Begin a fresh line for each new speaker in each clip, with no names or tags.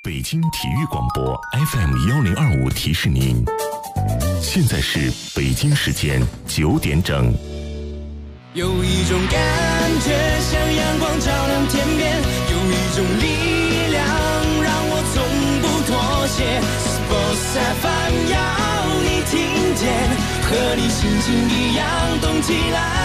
北京体育广播 FM1025提示您，现在是北京时间9点整。
有一种感觉像阳光照亮天边，有一种力量让我从不妥协。Sports FM 要你听见，和你心情一样动起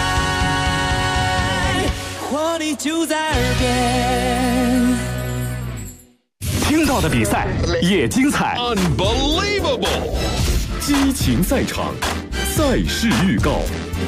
来，活力就在耳边。
听到的比赛也精彩
，Unbelievable！
激情赛场，赛事预告。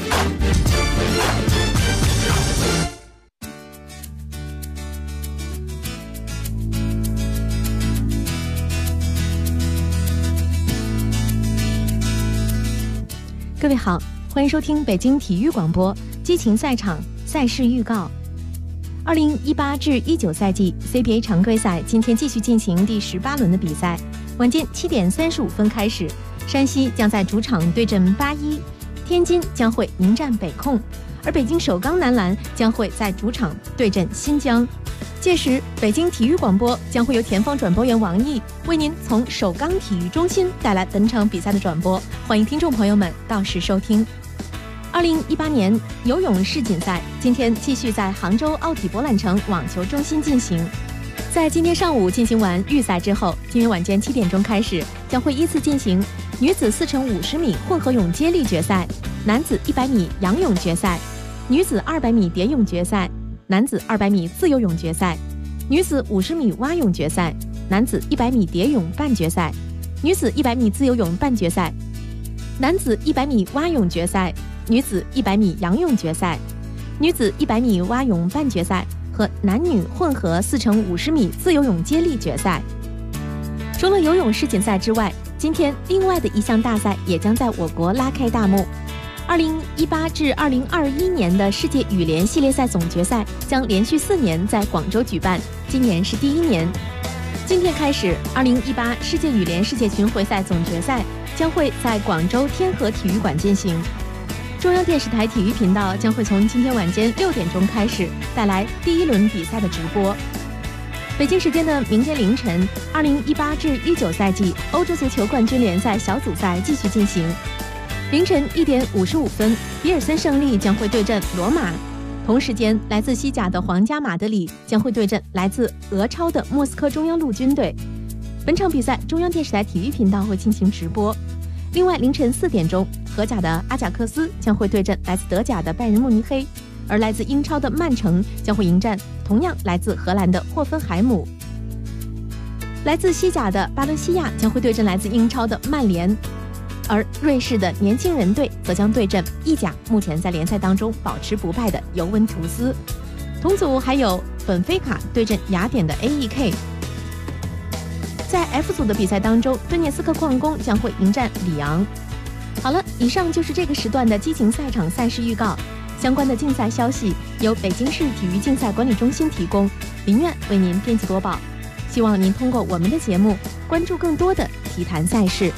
各位好，欢迎收听北京体育广播激情赛场赛事预告。2018至19赛季 CBA 常规赛今天继续进行第18轮的比赛，晚间7点35分开始，山西将在主场对阵81，天津将会迎战北控，而北京首钢男篮将会在主场对阵新疆。届时，北京体育广播将会由田方转播员王毅为您从首钢体育中心带来本场比赛的转播，欢迎听众朋友们到时收听。2018年游泳世锦赛今天继续在杭州奥体博览城网球中心进行。在今天上午进行完预赛之后，今天晚间7点钟开始，将会依次进行女子4×50米混合泳接力决赛、男子100米仰泳决赛、女子200米蝶泳决赛、男子200米自由泳决赛、女子50米蛙泳决赛、男子100米蝶泳半决赛、女子100米自由泳半决赛、男子100米蛙泳决赛、女子100米仰泳决赛、女子100米蛙泳半决赛和男女混合4×50米自由泳接力决赛。除了游泳世锦赛之外，今天另外的一项大赛也将在我国拉开大幕。2018至2021年的世界羽联系列赛总决赛将连续4年在广州举办，今年是第1年。今天开始，2018世界羽联世界巡回赛总决赛将会在广州天河体育馆进行。中央电视台体育频道将会从今天晚间6点钟开始带来第1轮比赛的直播。北京时间的明天凌晨，2018至19赛季欧洲足球冠军联赛小组赛继续进行。凌晨1点55分，比尔森胜利将会对阵罗马。同时间，来自西甲的皇家马德里将会对阵来自俄超的莫斯科中央陆军队。本场比赛中央电视台体育频道会进行直播。另外，凌晨4点钟，荷甲的阿贾克斯将会对阵来自德甲的拜仁慕尼黑，而来自英超的曼城将会迎战同样来自荷兰的霍芬海姆。来自西甲的巴伦西亚将会对阵来自英超的曼联，而瑞士的年轻人队则将对阵意甲目前在联赛当中保持不败的尤文图斯。同组还有本菲卡对阵雅典的 AEK。在 F 组的比赛当中，顿涅斯克矿工将会迎战里昂。好了，以上就是这个时段的激情赛场赛事预告。相关的竞赛消息由北京市体育竞赛管理中心提供，林苑为您编辑播报。希望您通过我们的节目关注更多的体坛赛事。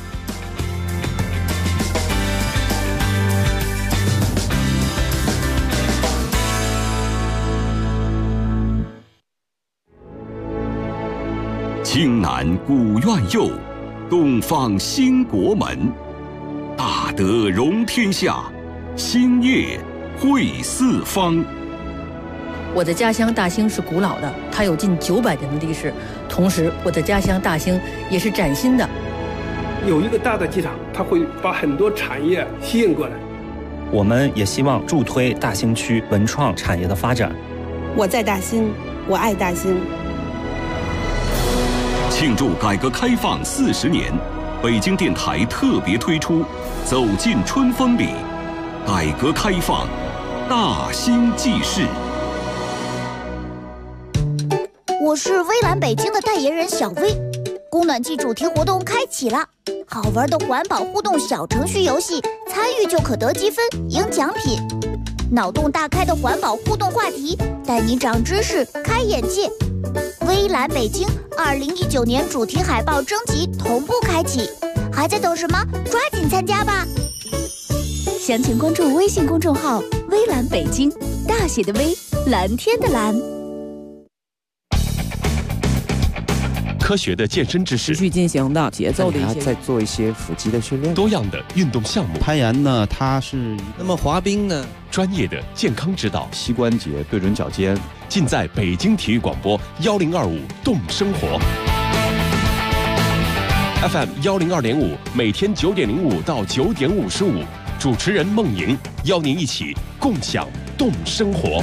青南古院右，东方兴国门。大德容天下，兴业汇四方。
我的家乡大兴是古老的，它有近900年的历史。同时，我的家乡大兴也是崭新的。
有一个大的机场，它会把很多产业吸引过来。
我们也希望助推大兴区文创产业的发展。
我在大兴，我爱大兴。
庆祝改革开放40年，北京电台特别推出《走进春风里》，改革开放，大兴记事。
我是微蓝北京的代言人小薇，供暖季主题活动开启了，好玩的环保互动小程序游戏，参与就可得积分、赢奖品。脑洞大开的环保互动话题，带你长知识、开眼界。微蓝北京2019年主题海报征集同步开启，还在等什么？抓紧参加吧！
详情关注微信公众号“微蓝北京”，大写的微，蓝天的蓝。
科学的健身知识，
持续进行的节奏的一些，
再做一些腹肌的训练，
多样的运动项目。
攀岩呢，它是
那么滑冰呢，
专业的健康指导，
膝关节对准脚尖，
尽在北京体育广播1025动生活。FM 102.5，每天9点05到9点55，主持人孟莹邀您一起共享动生活。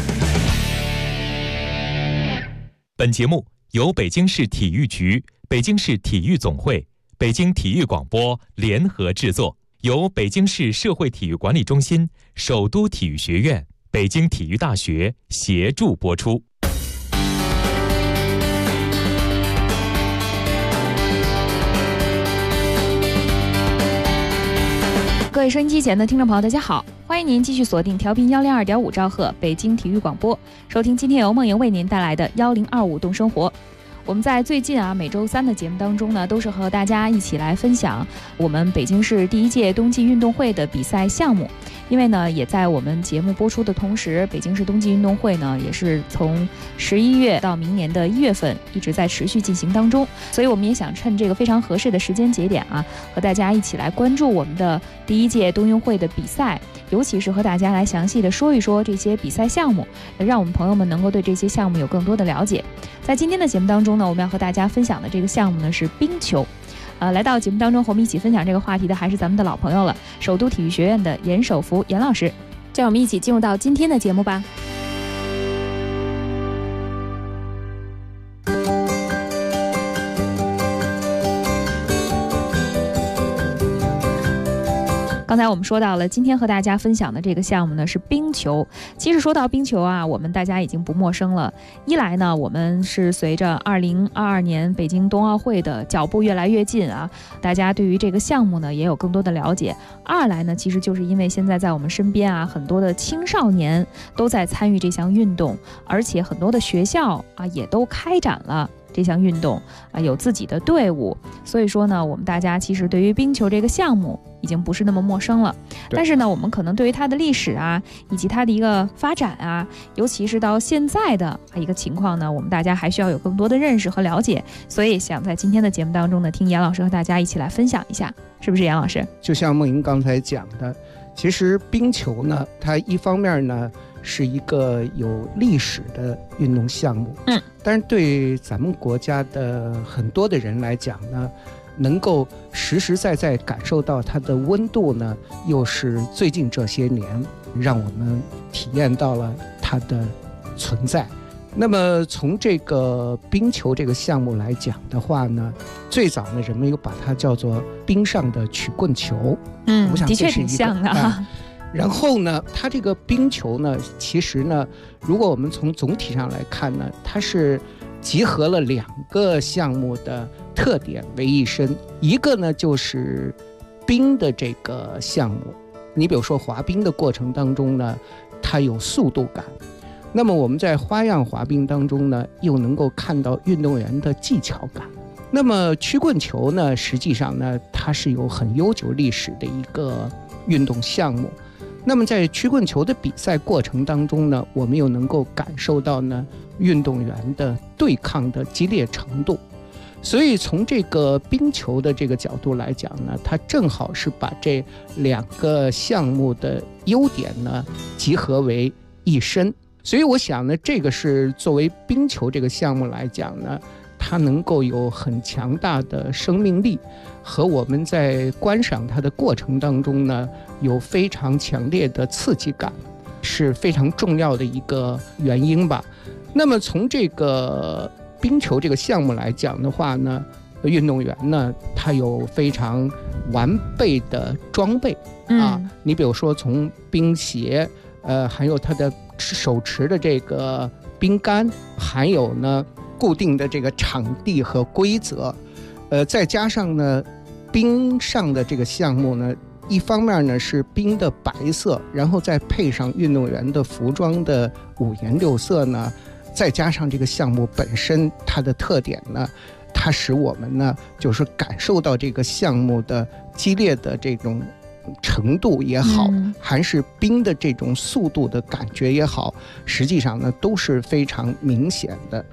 本节目由北京市体育局、北京市体育总会、北京体育广播联合制作，由北京市社会体育管理中心、首都体育学院、北京体育大学协助播出。
各位收音机前的听众朋友，大家好，欢迎您继续锁定调频102.5兆赫北京体育广播，收听今天由孟莹为您带来的1025动生活。我们在最近每周三的节目当中呢，都是和大家一起来分享我们北京市第1届冬季运动会的比赛项目。因为呢，也在我们节目播出的同时，北京市冬季运动会呢，也是从11月到明年的1月份一直在持续进行当中，所以我们也想趁这个非常合适的时间节点和大家一起来关注我们的第1届冬运会的比赛，尤其是和大家来详细的说一说这些比赛项目，让我们朋友们能够对这些项目有更多的了解。在今天的节目当中呢，我们要和大家分享的这个项目呢是冰球。来到节目当中和我们一起分享这个话题的还是咱们的老朋友了，首都体育学院的严守福严老师，就让我们一起进入到今天的节目吧。刚才我们说到了，今天和大家分享的这个项目呢是冰球。其实说到冰球我们大家已经不陌生了。一来呢，我们是随着2022年北京冬奥会的脚步越来越近大家对于这个项目呢也有更多的了解。二来呢，其实就是因为现在在我们身边很多的青少年都在参与这项运动，而且很多的学校也都开展了这项运动有自己的队伍，所以说呢，我们大家其实对于冰球这个项目已经不是那么陌生了。但是呢，我们可能对于它的历史以及它的一个发展尤其是到现在的一个情况呢，我们大家还需要有更多的认识和了解。所以想在今天的节目当中呢，听严老师和大家一起来分享一下，是不是严老师？
就像孟莹刚才讲的，其实冰球呢，它一方面呢是一个有历史的运动项目，但是对咱们国家的很多的人来讲呢，能够实实在在感受到它的温度呢，又是最近这些年让我们体验到了它的存在。那么从这个冰球这个项目来讲的话呢，最早呢人们又把它叫做冰上的曲棍球，我想
的确挺像的
然后呢，它这个冰球呢，其实呢，如果我们从总体上来看呢，它是集合了2个项目的特点为一身。一个呢就是冰的这个项目，你比如说滑冰的过程当中呢，它有速度感。那么我们在花样滑冰当中呢，又能够看到运动员的技巧感。那么曲棍球呢，实际上呢，它是有很悠久历史的一个运动项目。那么在曲棍球的比赛过程当中呢，我们又能够感受到呢运动员的对抗的激烈程度。所以从这个冰球的这个角度来讲呢，它正好是把这2个项目的优点呢集合为一身。所以我想呢，这个是作为冰球这个项目来讲呢，它能够有很强大的生命力，和我们在观赏它的过程当中呢，有非常强烈的刺激感，是非常重要的一个原因吧。那么从这个冰球这个项目来讲的话呢，运动员呢，他有非常完备的装备你比如说从冰鞋，还有他的手持的这个冰杆，还有呢固定的这个场地和规则，再加上呢冰上的这个项目呢，一方面呢是冰的白色，然后再配上运动员的服装的5颜6色呢，再加上这个项目本身它的特点呢，它使我们呢就是感受到这个项目的激烈的这种程度也好，还是冰的这种速度的感觉也好，实际上呢都是非常明显的。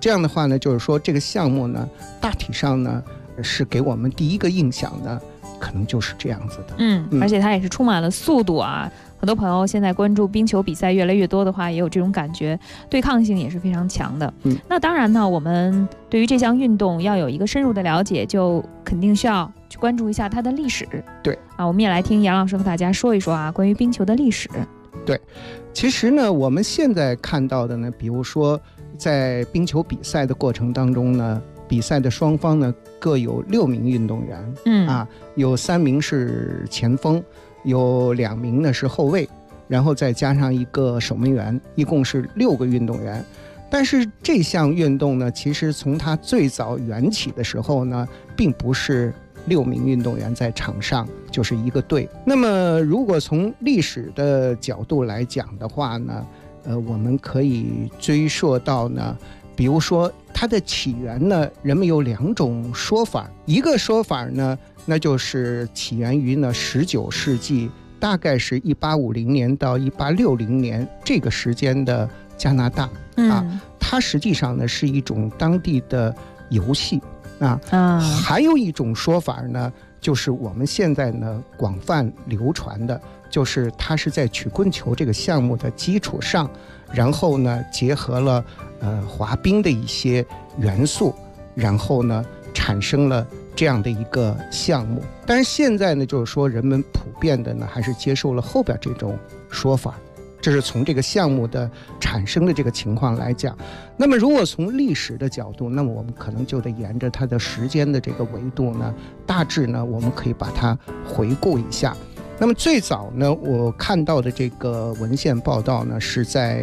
这样的话呢，就是说这个项目呢，大体上呢是给我们第一个印象呢，可能就是这样子的。
而且它也是充满了速度啊。很多朋友现在关注冰球比赛越来越多的话，也有这种感觉，对抗性也是非常强的。那当然呢，我们对于这项运动要有一个深入的了解，就肯定需要去关注一下它的历史。
对
啊，我们也来听杨老师和大家说一说啊，关于冰球的历史。
对，其实呢，我们现在看到的呢，比如说在冰球比赛的过程当中呢，比赛的双方呢各有6名运动员，有3名是前锋，有2名呢是后卫，然后再加上一个守门员，一共是6个运动员。但是这项运动呢，其实从它最早缘起的时候呢，并不是6名运动员在场上，就是一个队。那么如果从历史的角度来讲的话呢，我们可以追溯到呢，比如说它的起源呢，人们有2种说法。一个说法呢，那就是起源于呢19世纪，大概是1850年到1860年这个时间的加拿大它实际上呢是一种当地的游戏还有一种说法呢，就是我们现在呢广泛流传的，就是它是在曲棍球这个项目的基础上，然后呢结合了滑冰的一些元素，然后呢产生了这样的一个项目。但是现在呢，就是说人们普遍的呢还是接受了后边这种说法。这是从这个项目的产生的这个情况来讲。那么如果从历史的角度，那么我们可能就得沿着它的时间的这个维度呢，大致呢我们可以把它回顾一下。那么最早呢，我看到的这个文献报道呢，是在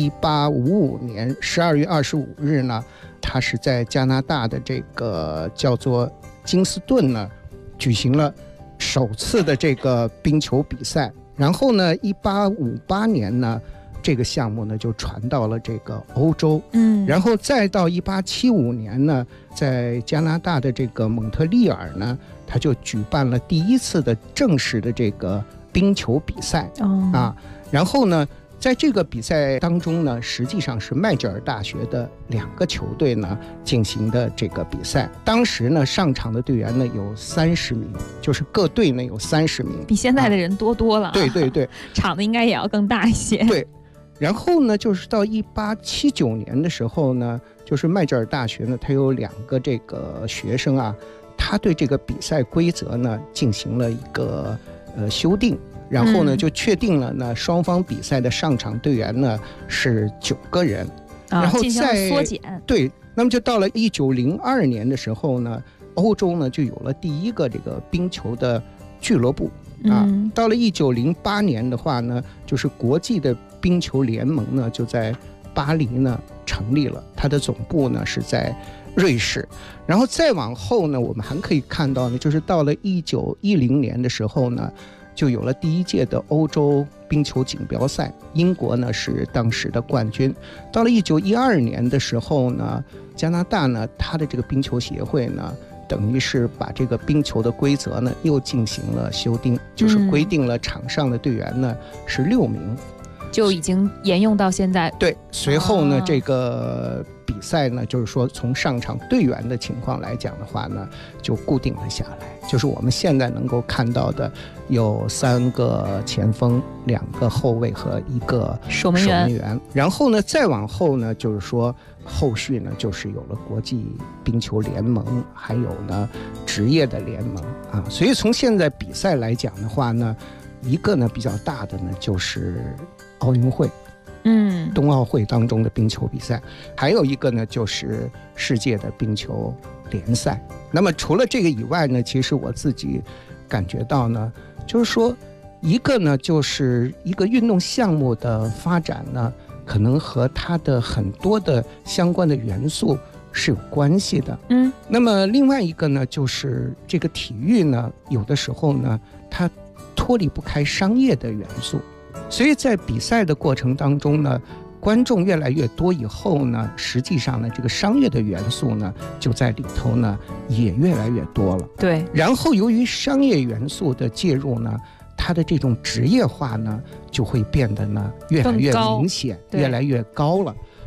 1855年12月25日呢，它是在加拿大的这个叫做金斯顿呢，举行了首次的这个冰球比赛。然后呢1858年呢，这个项目呢就传到了这个欧洲，然后再到1875年呢，在加拿大的这个蒙特利尔呢，他就举办了第一次的正式的这个冰球比赛然后呢在这个比赛当中呢，实际上是麦吉尔大学的2个球队呢进行的这个比赛。当时呢上场的队员呢有30名，就是各队呢有30名，
比现在的人多了。
对对对，
场子应该也要更大一些。
对，然后呢就是到1879年的时候呢，就是麦吉尔大学呢，它有2个这个学生他对这个比赛规则呢进行了一个修订。然后呢就确定了呢双方比赛的上场队员呢是9个人，然后
进行了缩减。
对，那么就到了1902年的时候呢，欧洲呢就有了第一个这个冰球的俱乐部到了1908年的话呢，就是国际的冰球联盟呢就在巴黎呢成立了，它的总部呢是在瑞士。然后再往后呢，我们还可以看到呢，就是到了1910年的时候呢，就有了第1届的欧洲冰球锦标赛，英国呢是当时的冠军。到了1912年的时候呢，加拿大呢它的这个冰球协会呢，等于是把这个冰球的规则呢又进行了修订，就是规定了场上的队员呢是6名，
就已经沿用到现在。
对，随后呢这个比赛呢，就是说从上场队员的情况来讲的话呢，就固定了下来，就是我们现在能够看到的有3个前锋、2个后卫和1个守门员。然后呢再往后呢，就是说后续呢就是有了国际冰球联盟，还有呢职业的联盟所以从现在比赛来讲的话呢，一个呢比较大的呢就是奥运会，冬奥会当中的冰球比赛，还有一个呢就是世界的冰球联赛。那么除了这个以外呢，其实我自己感觉到呢，就是说一个呢就是一个运动项目的发展呢，可能和它的很多的相关的元素是有关系的。那么另外一个呢，就是这个体育呢，有的时候呢它脱离不开商业的元素，所以在比赛的过程当中呢，观众越来越多以后呢，实际上呢这个商业的元素呢就在里头呢也越来越多了。
对，
然后由于商业元素的介入呢，它的这种职业化呢就会变得呢越来越明显，越来越高了。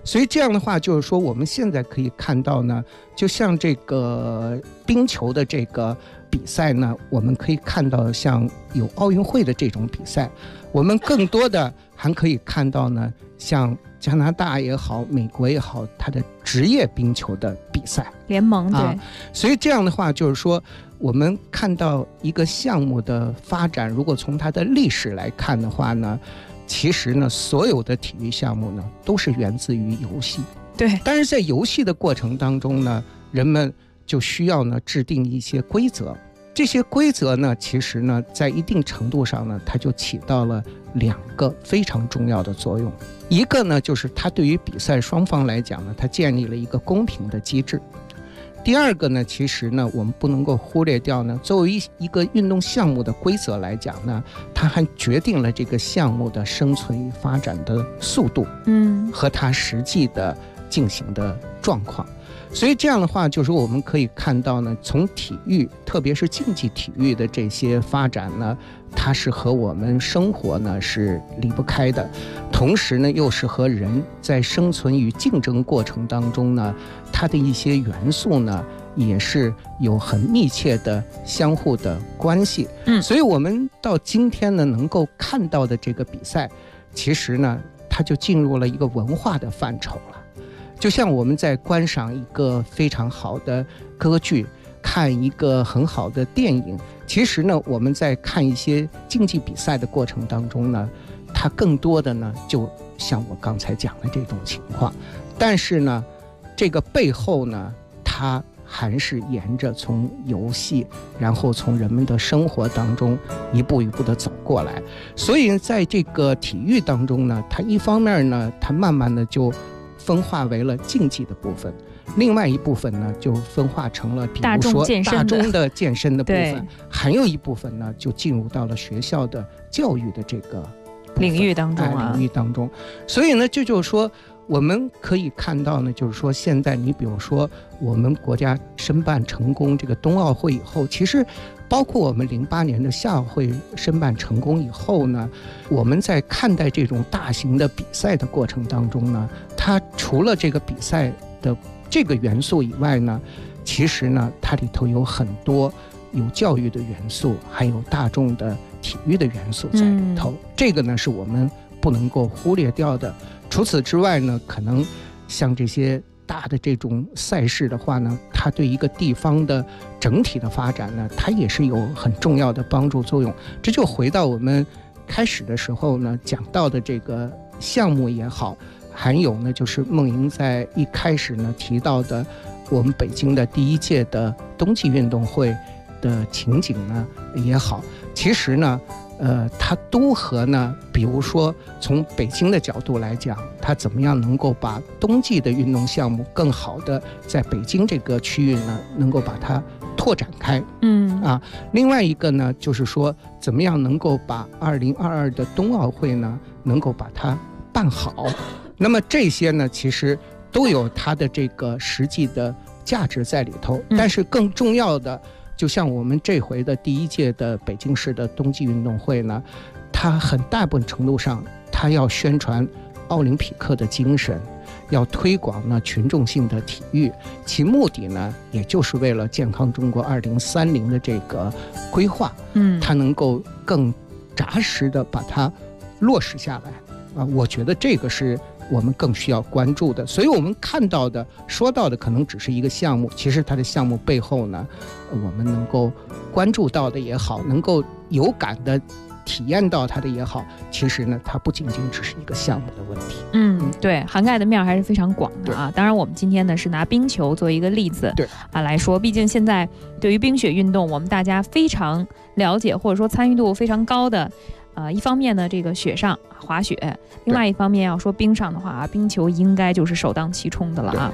所以这样的话就是说我们现在可以看到呢，就像这个冰球的这个比赛呢，我们可以看到像有奥运会的这种比赛，我们更多的还可以看到呢，像加拿大也好，美国也好，它的职业冰球的比赛
联盟，对，
所以这样的话就是说我们看到一个项目的发展，如果从它的历史来看的话呢，其实呢所有的体育项目呢都是源自于游戏，
对，
但是在游戏的过程当中呢，人们就需要呢制定一些规则，这些规则呢其实呢在一定程度上呢它就起到了2个非常重要的作用。一个呢就是它对于比赛双方来讲呢，它建立了一个公平的机制。第二个呢，其实呢我们不能够忽略掉呢，作为一个运动项目的规则来讲呢，它还决定了这个项目的生存与发展的速度，和它实际的进行的状况。所以这样的话就是我们可以看到呢，从体育特别是竞技体育的这些发展呢，它是和我们生活呢是离不开的，同时呢又是和人在生存与竞争过程当中呢，它的一些元素呢也是有很密切的相互的关系。所以我们到今天呢能够看到的这个比赛，其实呢它就进入了一个文化的范畴了。就像我们在观赏一个非常好的歌剧，看一个很好的电影，其实呢我们在看一些竞技比赛的过程当中呢，它更多的呢就像我刚才讲的这种情况，但是呢这个背后呢它还是沿着从游戏然后从人们的生活当中一步一步的走过来。所以在这个体育当中呢，它一方面呢它慢慢的就分化为了竞技的部分，另外一部分呢就分化成了比如说大众的健身的部分，还有一部分呢就进入到了学校的教育的这个
领域当中
所以呢这就是说我们可以看到呢，就是说现在你比如说我们国家申办成功这个冬奥会以后，其实包括我们08年的夏奥会申办成功以后呢，我们在看待这种大型的比赛的过程当中呢，它除了这个比赛的这个元素以外呢，其实呢它里头有很多有教育的元素，还有大众的体育的元素在里头，这个呢是我们不能够忽略掉的。除此之外呢，可能像这些大的这种赛事的话呢，它对一个地方的整体的发展呢，它也是有很重要的帮助作用。这就回到我们开始的时候呢讲到的这个项目也好，还有呢就是梦莹在一开始呢提到的我们北京的第1届的冬季运动会的情景呢也好，其实呢它都和呢，比如说从北京的角度来讲，它怎么样能够把冬季的运动项目更好的在北京这个区域呢，能够把它拓展开。另外一个呢，就是说怎么样能够把2022的冬奥会呢，能够把它办好。那么这些呢，其实都有它的这个实际的价值在里头，但是更重要的。就像我们这回的第1届的北京市的冬季运动会呢，它很大部分程度上，它要宣传奥林匹克的精神，要推广呢群众性的体育，其目的呢，也就是为了健康中国2030的这个规划，它能够更扎实的把它落实下来。我觉得这个是我们更需要关注的。所以我们看到的说到的可能只是一个项目，其实它的项目背后呢，我们能够关注到的也好，能够有感的体验到它的也好，其实呢它不仅仅只是一个项目的问题。
对，涵盖的面还是非常广的啊。当然我们今天呢是拿冰球作为一个例子来说，毕竟现在对于冰雪运动我们大家非常了解，或者说参与度非常高的一方面呢这个雪上滑雪，另外一方面要说冰上的话，冰球应该就是首当其冲的了啊。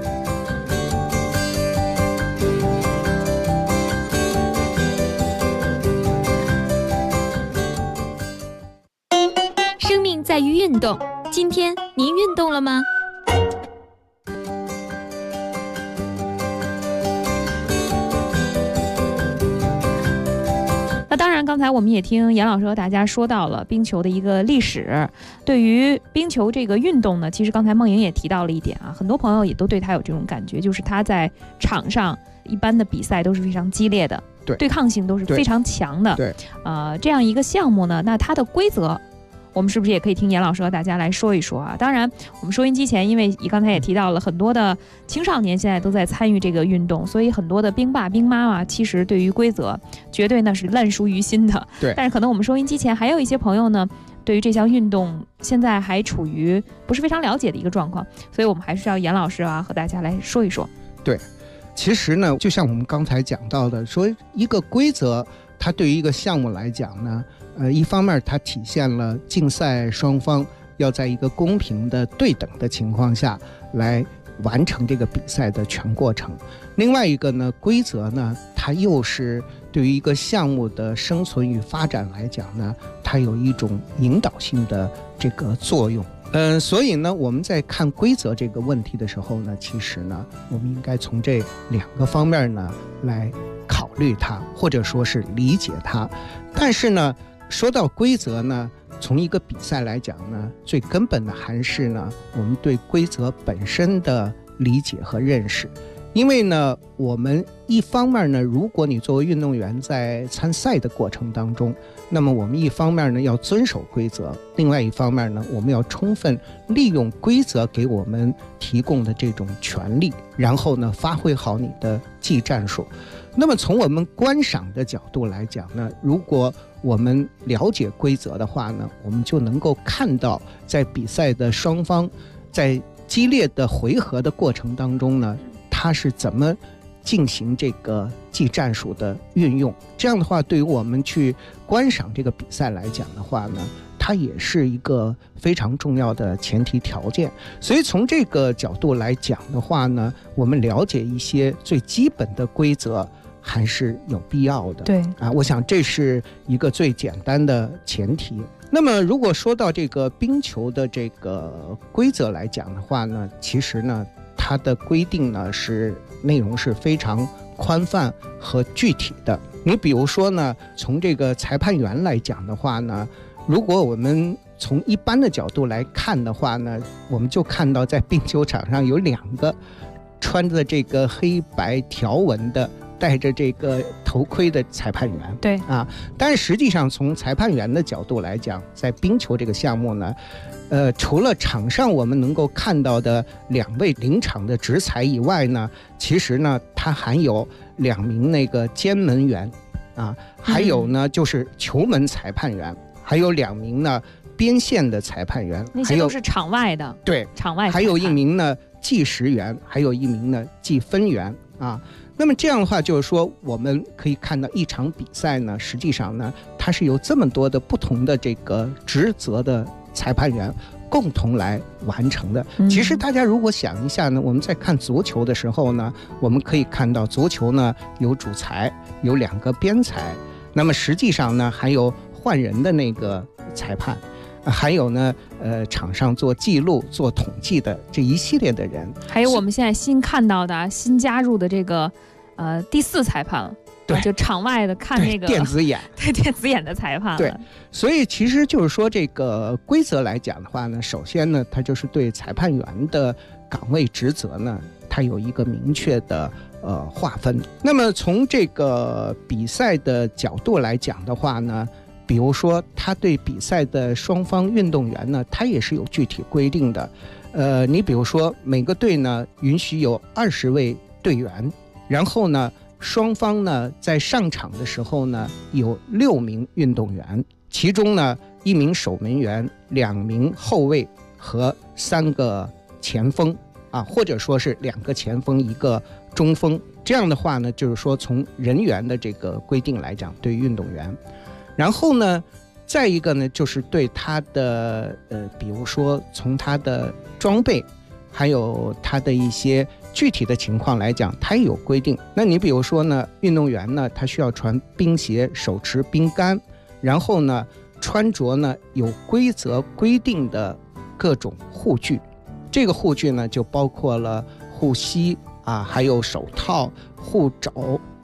生命在于运动，今天您运动了吗？
刚才我们也听严老师和大家说到了冰球的一个历史。对于冰球这个运动呢，其实刚才梦莹也提到了一点啊，很多朋友也都对他有这种感觉，就是他在场上一般的比赛都是非常激烈的，对抗性都是非常强的。
对，
这样一个项目呢，那它的规则，我们是不是也可以听严老师和大家来说一说啊？当然，我们收音机前，因为你刚才也提到了很多的青少年现在都在参与这个运动，所以很多的兵爸兵妈妈其实对于规则绝对那是烂熟于心的。
对，
但是可能我们收音机前还有一些朋友呢，对于这项运动现在还处于不是非常了解的一个状况，所以我们还是要严老师啊和大家来说一说。
对，其实呢，就像我们刚才讲到的，说一个规则，它对于一个项目来讲呢，一方面它体现了竞赛双方要在一个公平的对等的情况下来完成这个比赛的全过程。另外一个呢，规则呢，它又是对于一个项目的生存与发展来讲呢，它有一种引导性的这个作用。所以呢，我们在看规则这个问题的时候呢，其实呢，我们应该从这两个方面呢来考虑它，或者说是理解它。但是呢，说到规则呢，从一个比赛来讲呢，最根本的还是呢，我们对规则本身的理解和认识。因为呢，我们一方面呢，如果你作为运动员在参赛的过程当中，那么我们一方面呢要遵守规则，另外一方面呢，我们要充分利用规则给我们提供的这种权利，然后呢发挥好你的技战术。那么从我们观赏的角度来讲呢，如果我们了解规则的话呢，我们就能够看到在比赛的双方在激烈的回合的过程当中呢，它是怎么进行这个技战术的运用。这样的话，对于我们去观赏这个比赛来讲的话呢，它也是一个非常重要的前提条件。所以从这个角度来讲的话呢，我们了解一些最基本的规则还是有必要的。
对
啊，我想这是一个最简单的前提。那么如果说到这个冰球的这个规则来讲的话呢，其实呢它的规定呢是内容是非常宽泛和具体的。你比如说呢，从这个裁判员来讲的话呢，如果我们从一般的角度来看的话呢，我们就看到在冰球场上有两个穿着这个黑白条纹的戴着这个头盔的裁判员。
对
啊，但是实际上从裁判员的角度来讲，在冰球这个项目呢，除了场上我们能够看到的两位临场的执裁以外呢，其实呢它还有两名那个监门员啊，还有呢就是球门裁判员，还有两名呢边线的裁判员，
那些都是场外的。
对，
场外裁判，
还有一名呢计时员，还有一名呢计分员啊。那么这样的话，就是说我们可以看到一场比赛呢，实际上呢它是由这么多的不同的这个职责的裁判员共同来完成的。其实大家如果想一下呢，我们在看足球的时候呢，我们可以看到足球呢有主裁，有两个边裁，那么实际上呢还有换人的那个裁判，还有呢场上做记录做统计的这一系列的人，
还有我们现在新看到的新加入的这个第四裁判了。对，就场外的看那个
电子眼，
对电子眼的裁判了。
对，所以其实就是说这个规则来讲的话呢，首先呢，它就是对裁判员的岗位职责呢，它有一个明确的划分。那么从这个比赛的角度来讲的话呢，比如说他对比赛的双方运动员呢，他也是有具体规定的。你比如说每个队呢允许有20位队员，然后呢双方呢在上场的时候呢有6名运动员，其中呢1名守门员、2名后卫和3个前锋啊，或者说是2个前锋1个中锋。这样的话呢，就是说从人员的这个规定来讲，对运动员。然后呢再一个呢就是对他的比如说从他的装备还有他的一些具体的情况来讲，他也有规定。那你比如说呢，运动员呢他需要穿冰鞋，手持冰杆，然后呢穿着呢有规则规定的各种护具。这个护具呢就包括了护膝啊，还有手套、护肘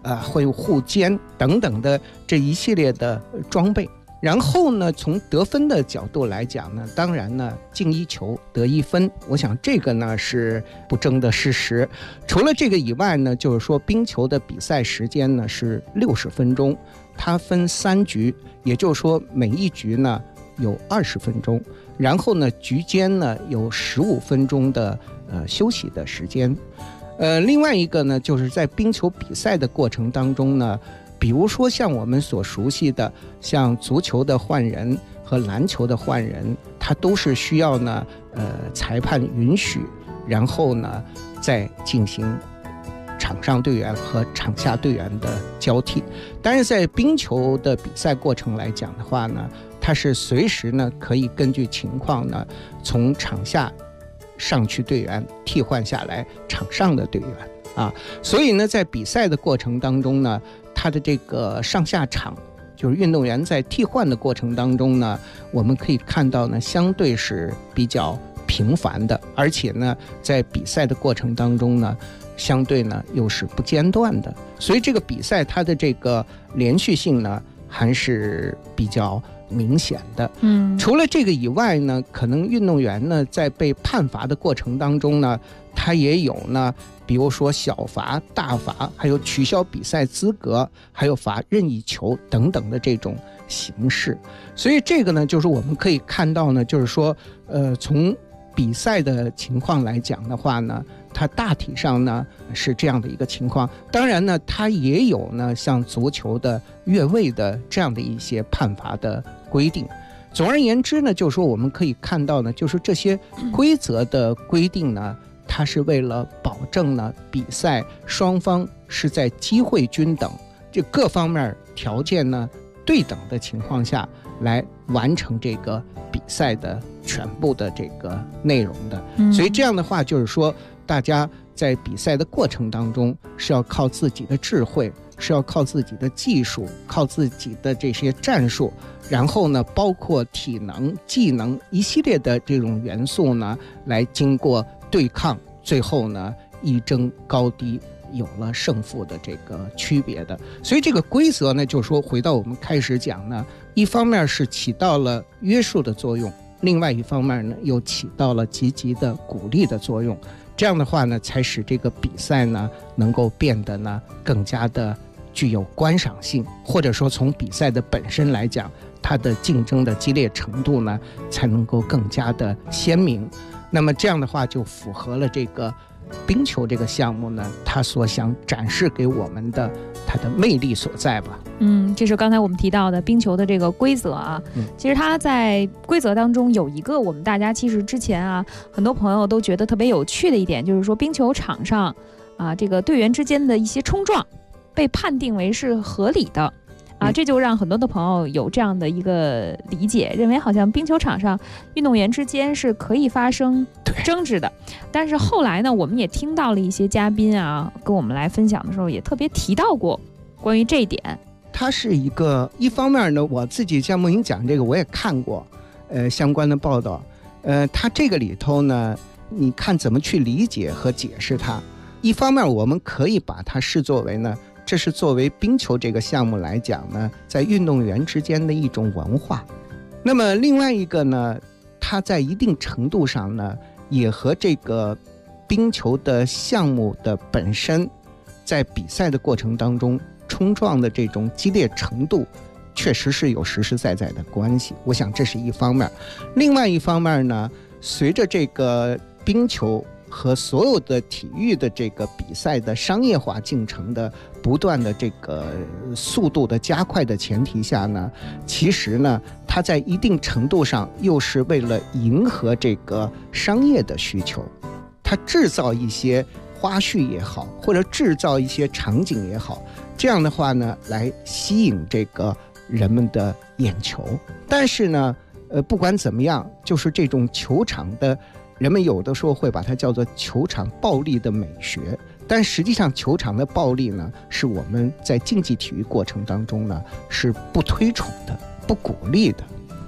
会有护肩等等的这一系列的装备。然后呢，从得分的角度来讲呢，当然呢，进1球得1分，我想这个呢是不争的事实。除了这个以外呢，就是说冰球的比赛时间呢是60分钟，它分3局，也就是说每一局呢有20分钟，然后呢局间呢有15分钟的休息的时间。另外一个呢，就是在冰球比赛的过程当中呢，比如说像我们所熟悉的像足球的换人和篮球的换人，它都是需要呢裁判允许，然后呢再进行场上队员和场下队员的交替。但是在冰球的比赛过程来讲的话呢，它是随时呢可以根据情况呢从场下上去队员替换下来场上的队员啊，所以呢在比赛的过程当中呢，它的这个上下场就是运动员在替换的过程当中呢，我们可以看到呢相对是比较频繁的，而且呢在比赛的过程当中呢相对呢又是不间断的，所以这个比赛它的这个连续性呢还是比较明显的。除了这个以外呢，可能运动员呢在被判罚的过程当中呢，他也有呢比如说小罚、大罚，还有取消比赛资格，还有罚任意球等等的这种形式。所以这个呢就是我们可以看到呢，就是说从比赛的情况来讲的话呢，它大体上呢是这样的一个情况。当然呢，它也有呢像足球的越位的这样的一些判罚的规定。总而言之呢，就是说我们可以看到呢，就是这些规则的规定呢，它是为了保证呢比赛双方是在机会均等、这各方面条件呢对等的情况下来完成这个比赛的全部的这个内容的。所以这样的话就是说，大家在比赛的过程当中是要靠自己的智慧，是要靠自己的技术，靠自己的这些战术，然后呢包括体能、技能一系列的这种元素呢来经过对抗，最后呢一争高低，有了胜负的这个区别的。所以这个规则呢，就是说回到我们开始讲呢，一方面是起到了约束的作用，另外一方面呢又起到了积极的鼓励的作用。这样的话呢，才使这个比赛呢能够变得呢更加的具有观赏性，或者说从比赛的本身来讲，它的竞争的激烈程度呢才能够更加的鲜明。那么这样的话就符合了这个冰球这个项目呢它所想展示给我们的它的魅力所在吧。
这是刚才我们提到的冰球的这个规则啊。其实它在规则当中有一个我们大家其实之前啊很多朋友都觉得特别有趣的一点，就是说冰球场上啊这个队员之间的一些冲撞被判定为是合理的啊，这就让很多的朋友有这样的一个理解，认为好像冰球场上运动员之间是可以发生争执的。但是后来呢，我们也听到了一些嘉宾啊跟我们来分享的时候，也特别提到过关于这一点。
它是一方面呢，我自己像梦莹讲这个我也看过相关的报道，它这个里头呢，你看怎么去理解和解释它。一方面我们可以把它视作为呢，这是作为冰球这个项目来讲呢，在运动员之间的一种文化。那么另外一个呢，它在一定程度上呢，也和这个冰球的项目的本身在比赛的过程当中冲撞的这种激烈程度确实是有实实在在的关系。我想这是一方面。另外一方面呢，随着这个冰球和所有的体育的这个比赛的商业化进程的不断的这个速度的加快的前提下呢，其实呢它在一定程度上又是为了迎合这个商业的需求，它制造一些花絮也好，或者制造一些场景也好，这样的话呢来吸引这个人们的眼球。但是呢不管怎么样，就是这种球场的人们有的时候会把它叫做球场暴力的美学，但实际上球场的暴力呢，是我们在竞技体育过程当中呢是不推崇的、不鼓励的。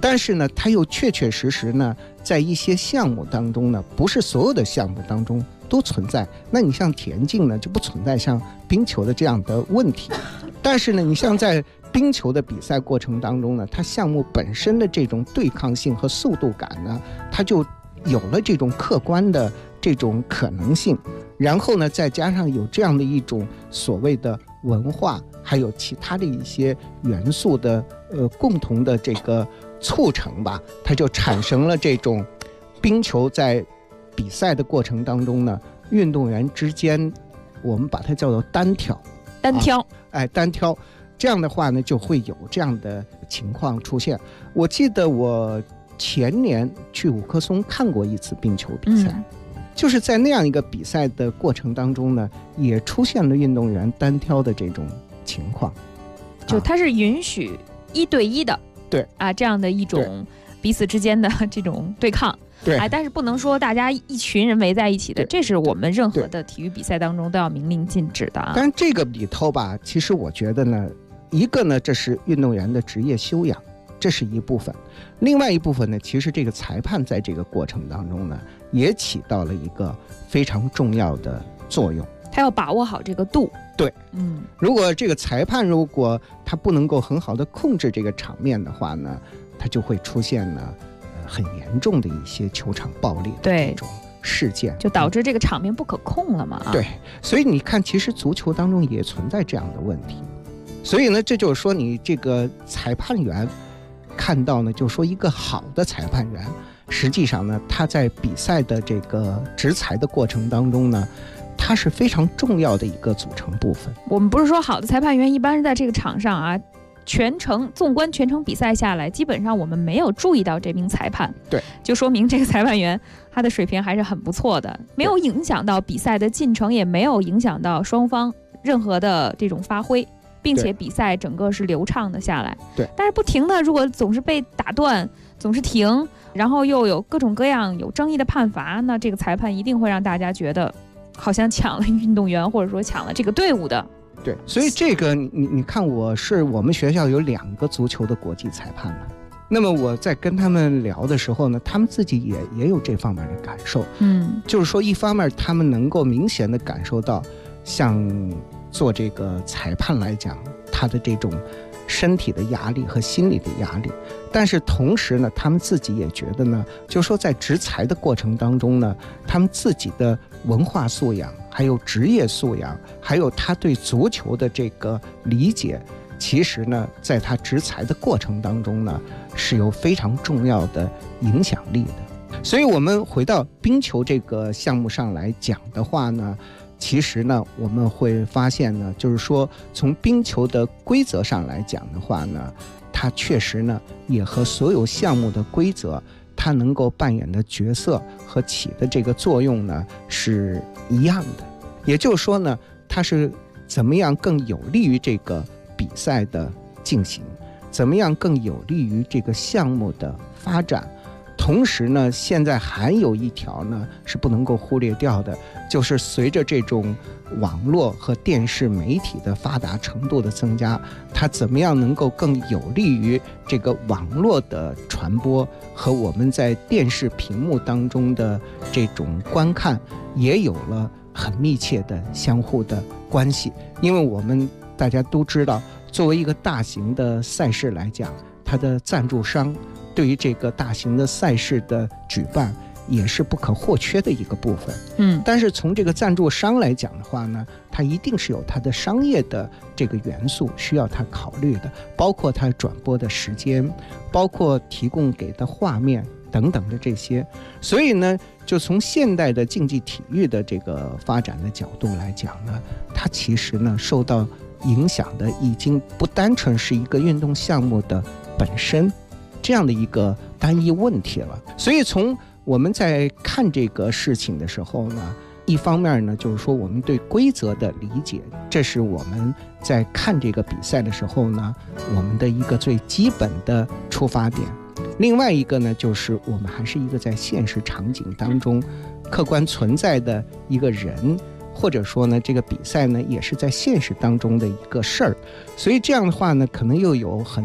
但是呢，它又确确实实呢，在一些项目当中呢，不是所有的项目当中都存在。那你像田径呢，就不存在像冰球的这样的问题。但是呢，你像在冰球的比赛过程当中呢，它项目本身的这种对抗性和速度感呢，它就有了这种客观的这种可能性。然后呢，再加上有这样的一种所谓的文化，还有其他的一些元素的共同的这个促成吧，它就产生了这种冰球在比赛的过程当中呢，运动员之间我们把它叫做单挑，单挑，这样的话呢，就会有这样的情况出现。我记得我前年去五棵松看过一次冰球比赛，就是在那样一个比赛的过程当中呢，也出现了运动员单挑的这种情况，
就它是允许1对1的，
对
啊，这样的一种彼此之间的这种对抗，
对，
但是不能说大家一群人围在一起的，这是我们任何的体育比赛当中都要明令禁止的。
但是这个里头吧，其实我觉得呢，一个呢，这是运动员的职业修养，这是一部分；另外一部分呢，其实这个裁判在这个过程当中呢，也起到了一个非常重要的作用。
他要把握好这个度。
对，如果这个裁判如果他不能够很好的控制这个场面的话呢，他就会出现呢很严重的一些球场暴力的这种事件，
就导致这个场面不可控了嘛。
对，所以你看，其实足球当中也存在这样的问题。所以呢，这就是说，你这个裁判员看到呢，就是说一个好的裁判员，实际上呢，他在比赛的这个执裁的过程当中呢，它是非常重要的一个组成部分。
我们不是说好的裁判员一般是在这个场上啊，纵观全程比赛下来，基本上我们没有注意到这名裁判，
对，
就说明这个裁判员他的水平还是很不错的，没有影响到比赛的进程，也没有影响到双方任何的这种发挥，并且比赛整个是流畅的下来。
对，
但是不停的，如果总是被打断，总是停，然后又有各种各样有争议的判罚，那这个裁判一定会让大家觉得好像抢了运动员，或者说抢了这个队伍的。
对，所以这个你看，我们学校有2个足球的国际裁判了。那么我在跟他们聊的时候呢，他们自己也有这方面的感受。就是说，一方面他们能够明显的感受到，像做这个裁判来讲，他的这种身体的压力和心理的压力，但是同时呢，他们自己也觉得呢，就是说在执裁的过程当中呢，他们自己的文化素养，还有职业素养，还有他对足球的这个理解，其实呢，在他执裁的过程当中呢，是有非常重要的影响力的。所以我们回到冰球这个项目上来讲的话呢，其实呢，我们会发现呢，就是说从冰球的规则上来讲的话呢，它确实呢也和所有项目的规则，它能够扮演的角色和起的这个作用呢是一样的。也就是说呢，它是怎么样更有利于这个比赛的进行，怎么样更有利于这个项目的发展。同时呢，现在还有一条呢是不能够忽略掉的，就是随着这种网络和电视媒体的发达程度的增加，它怎么样能够更有利于这个网络的传播和我们在电视屏幕当中的这种观看也有了很密切的相互的关系。因为我们大家都知道，作为一个大型的赛事来讲，它的赞助商对于这个大型的赛事的举办也是不可或缺的一个部分。但是从这个赞助商来讲的话呢，它一定是有它的商业的这个元素需要它考虑的，包括它转播的时间，包括提供给的画面等等的这些。所以呢，就从现代的竞技体育的这个发展的角度来讲呢，它其实呢受到影响的已经不单纯是一个运动项目的本身这样的一个单一问题了。所以从我们在看这个事情的时候呢，一方面呢，就是说我们对规则的理解，这是我们在看这个比赛的时候呢，我们的一个最基本的出发点。另外一个呢，就是我们还是一个在现实场景当中客观存在的一个人，或者说呢，这个比赛呢也是在现实当中的一个事儿。所以这样的话呢，可能又有很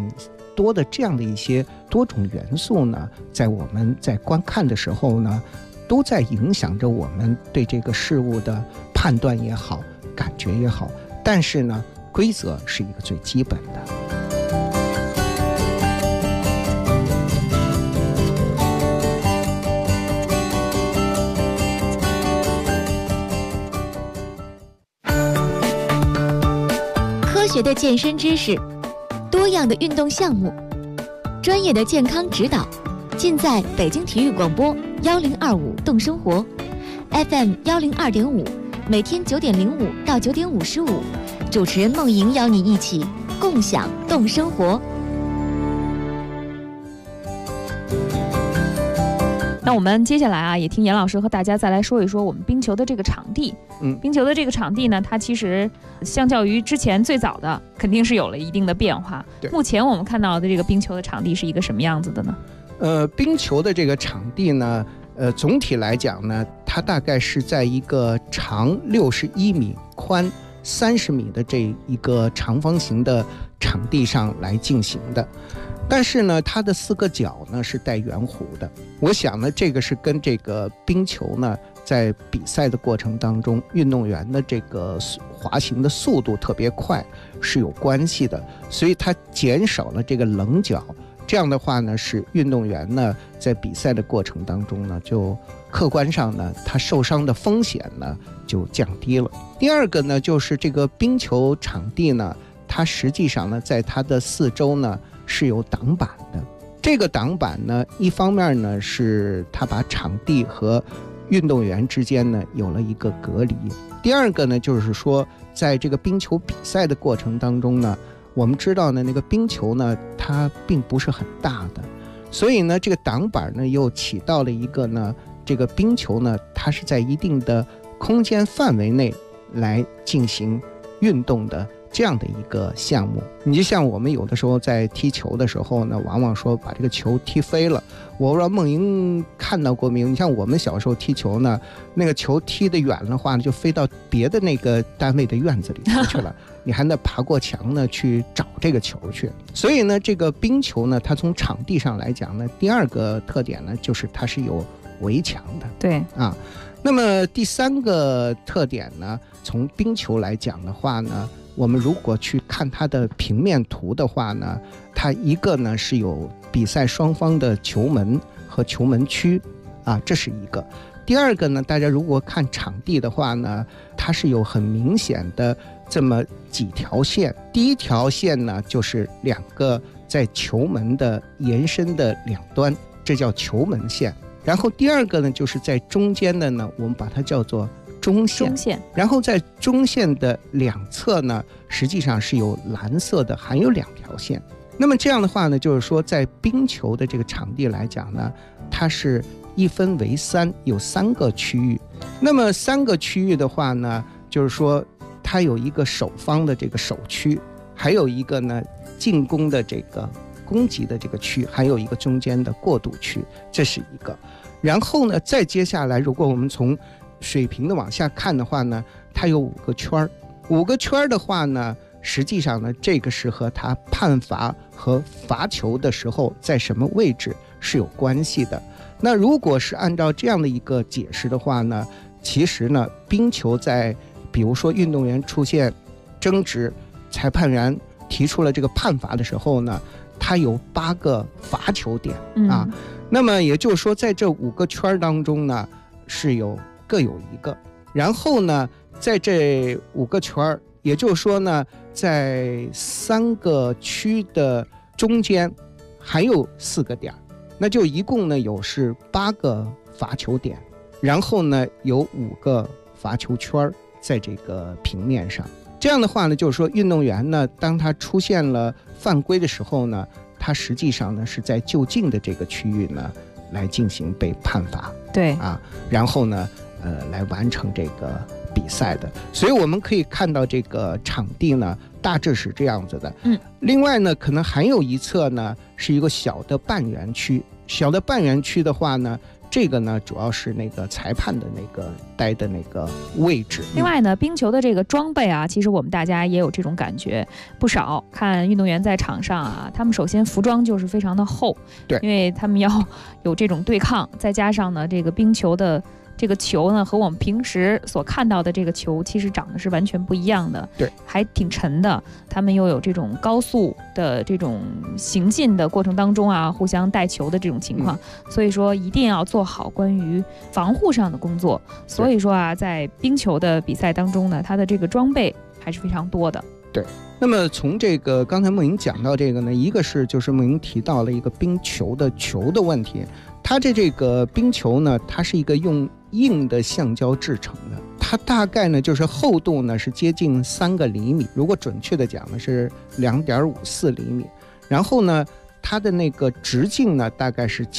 多的这样的一些多种元素呢，在我们在观看的时候呢，都在影响着我们对这个事物的判断也好，感觉也好。但是呢，规则是一个最基本的。
科学的健身知识，多样的运动项目，专业的健康指导，尽在北京体育广播1025动生活 FM 102.5，每天9点05到9点55，主持人梦莹邀你一起共享动生活。
那我们接下来啊，也听严老师和大家再来说一说我们冰球的这个场地。冰球的这个场地呢，它其实相较于之前最早的，肯定是有了一定的变化。目前我们看到的这个冰球的场地是一个什么样子的呢？
冰球的这个场地呢，总体来讲呢，它大概是在一个长61米、宽30米的这一个长方形的场地上来进行的。但是呢，它的4个角呢是带圆弧的。我想呢，这个是跟这个冰球呢在比赛的过程当中，运动员的这个滑行的速度特别快是有关系的，所以它减少了这个棱角。这样的话呢，使运动员呢在比赛的过程当中呢，就客观上呢，他受伤的风险呢就降低了。第二个呢，就是这个冰球场地呢，它实际上呢，在它的4周呢是有挡板的。这个挡板呢，一方面呢是它把场地和运动员之间呢有了一个隔离。第二个呢，就是说在这个冰球比赛的过程当中呢，我们知道呢，那个冰球呢它并不是很大的，所以呢这个挡板呢又起到了一个呢，这个冰球呢它是在一定的空间范围内来进行运动的这样的一个项目。你就像我们有的时候在踢球的时候呢，往往说把这个球踢飞了。我不知道梦莹看到过没有？你像我们小时候踢球呢，那个球踢得远的话呢，就飞到别的那个单位的院子里去了你还得爬过墙呢去找这个球去。所以呢，这个冰球呢，它从场地上来讲呢，第二个特点呢，就是它是有围墙的。
对
啊，那么第3个特点呢，从冰球来讲的话呢，我们如果去看它的平面图的话呢，它一个呢是有比赛双方的球门和球门区啊，这是一个。第二个呢，大家如果看场地的话呢，它是有很明显的这么几条线。第一条线呢，就是2个在球门的延伸的两端，这叫球门线。然后第二个呢，就是在中间的呢，我们把它叫做中线。然后在中线的两侧呢，实际上是有蓝色的，还有2条线。那么这样的话呢，就是说在冰球的这个场地来讲呢，它是一分为3，有3个区域。那么3个区域的话呢，就是说它有一个守方的这个守区，还有一个呢进攻的这个攻击的这个区，还有一个中间的过渡区，这是一个。然后呢，再接下来，如果我们从水平的往下看的话呢，它有5个圈，5个圈的话呢，实际上呢，这个是和它判罚和罚球的时候在什么位置是有关系的。那如果是按照这样的一个解释的话呢，其实呢，冰球在比如说运动员出现争执，裁判员提出了这个判罚的时候呢，它有8个罚球点啊。那么也就是说，在这5个圈当中呢，是各有1个。然后呢，在这5个圈，也就是说呢，在3个区的中间还有4个点，那就一共呢是8个罚球点，然后呢有5个罚球圈在这个平面上。这样的话呢，就是说运动员呢，当他出现了犯规的时候呢，他实际上呢是在就近的这个区域呢来进行被判罚，
对
啊，然后呢来完成这个比赛的。所以我们可以看到这个场地呢大致是这样子的。另外呢，可能还有一侧呢是一个小的半圆区。小的半圆区的话呢， 这个呢主要是那个裁判的那个待的那个位置。
另外呢，冰球的这个装备啊，其实我们大家也有这种感觉，不少看运动员在场上啊，他们首先服装就是非常的厚，
对，
因为他们要有这种对抗，再加上呢这个冰球的这个球呢和我们平时所看到的这个球其实长得是完全不一样的，
对，
还挺沉的。他们又有这种高速的这种行进的过程当中啊，互相带球的这种情况，所以说一定要做好关于防护上的工作。所以说啊，在冰球的比赛当中呢，它的这个装备还是非常多的。
对，那么从这个刚才梦莹讲到这个呢，一个是就是梦莹提到了一个冰球的球的问题，它这个冰球呢，它是一个用硬的橡胶制成的，它大概呢就是厚度呢是接近3个厘米，如果准确的讲呢是2.54厘米，然后呢它的那个直径呢大概是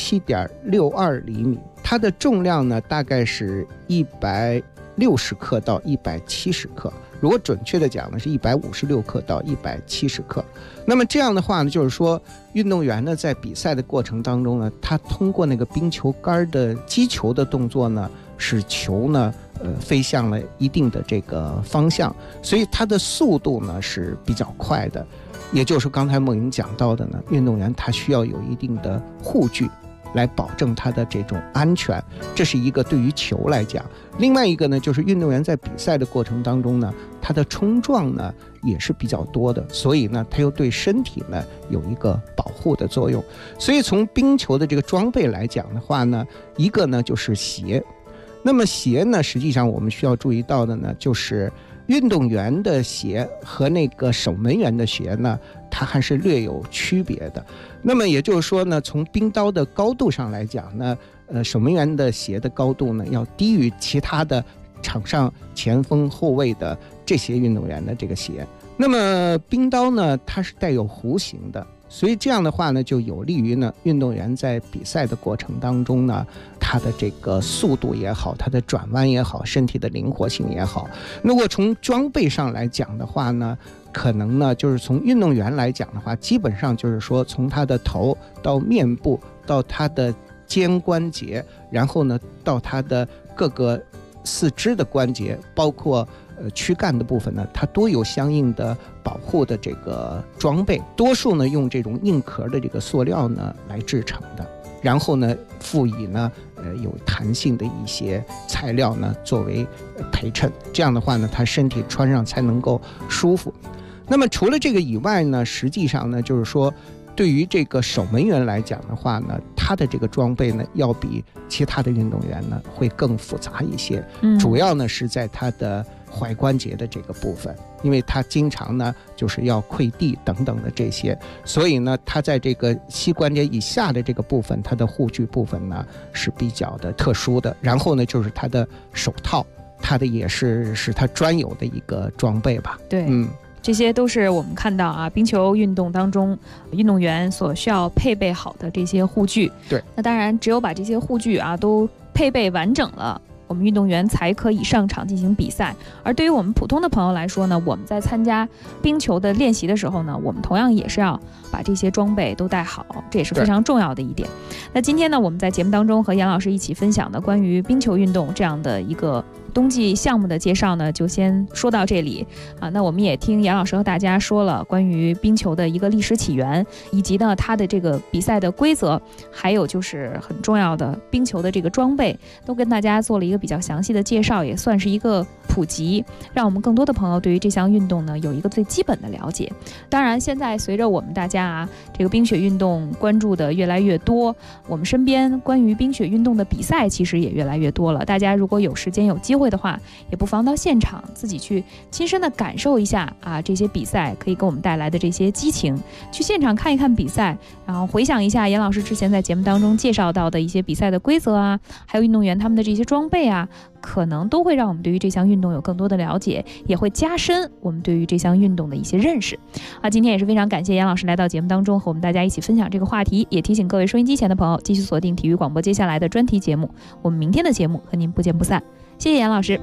7.62厘米，它的重量呢大概是160克到170克，如果准确的讲呢是156克到170克。那么这样的话呢，就是说运动员呢在比赛的过程当中呢，他通过那个冰球杆的击球的动作呢，使球呢飞向了一定的这个方向，所以它的速度呢是比较快的。也就是刚才梦莹讲到的呢，运动员他需要有一定的护具来保证他的这种安全，这是一个对于球来讲。另外一个呢，就是运动员在比赛的过程当中呢，他的冲撞呢也是比较多的，所以呢他又对身体呢有一个保护的作用。所以从冰球的这个装备来讲的话呢，一个呢就是鞋。那么鞋呢，实际上我们需要注意到的呢，就是运动员的鞋和那个守门员的鞋呢，它还是略有区别的。那么也就是说呢，从冰刀的高度上来讲呢，守门员的鞋的高度呢要低于其他的场上前锋后卫的这些运动员的这个鞋。那么冰刀呢，它是带有弧形的，所以这样的话呢，就有利于呢运动员在比赛的过程当中呢，他的这个速度也好，他的转弯也好，身体的灵活性也好。如果从装备上来讲的话呢，可能呢就是从运动员来讲的话，基本上就是说从他的头到面部到他的肩关节，然后呢到他的各个四肢的关节，包括躯干的部分呢，它都有相应的保护的这个装备，多数呢用这种硬壳的这个塑料呢来制成的，然后呢辅以呢有弹性的一些材料呢作为陪衬，这样的话呢他身体穿上才能够舒服。那么除了这个以外呢，实际上呢就是说对于这个守门员来讲的话呢，他的这个装备呢要比其他的运动员呢会更复杂一些，主要呢是在他的踝关节的这个部分，因为他经常呢就是要跪地等等的这些，所以呢他在这个膝关节以下的这个部分，他的护具部分呢是比较的特殊的。然后呢就是他的手套，他的也是他专有的一个装备吧。
对，这些都是我们看到啊，冰球运动当中运动员所需要配备好的这些护具。
对，
那当然只有把这些护具啊都配备完整了，我们运动员才可以上场进行比赛。而对于我们普通的朋友来说呢，我们在参加冰球的练习的时候呢，我们同样也是要把这些装备都带好，这也是非常重要的一点。那今天呢，我们在节目当中和杨老师一起分享的关于冰球运动这样的一个冬季项目的介绍呢，就先说到这里啊。那我们也听杨老师和大家说了关于冰球的一个历史起源，以及呢它的这个比赛的规则，还有就是很重要的冰球的这个装备，都跟大家做了一个比较详细的介绍，也算是一个普及，让我们更多的朋友对于这项运动呢有一个最基本的了解。当然现在随着我们大家这个冰雪运动关注的越来越多，我们身边关于冰雪运动的比赛其实也越来越多了。大家如果有时间有机会的话，也不妨到现场自己去亲身的感受一下这些比赛可以给我们带来的这些激情，去现场看一看比赛，然后回想一下严老师之前在节目当中介绍到的一些比赛的规则还有运动员他们的这些装备可能都会让我们对于这项运动有更多的了解，也会加深我们对于这项运动的一些认识今天也是非常感谢杨老师来到节目当中和我们大家一起分享这个话题，也提醒各位收音机前的朋友继续锁定体育广播接下来的专题节目，我们明天的节目和您不见不散。谢谢杨老师。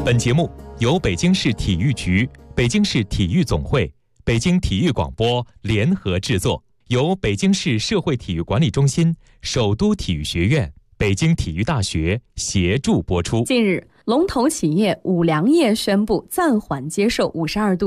本节目由北京市体育局、北京市体育总会、北京体育广播联合制作，由北京市社会体育管理中心、首都体育学院、北京体育大学协助播出。
近日，龙头企业五粮液宣布暂缓接受52度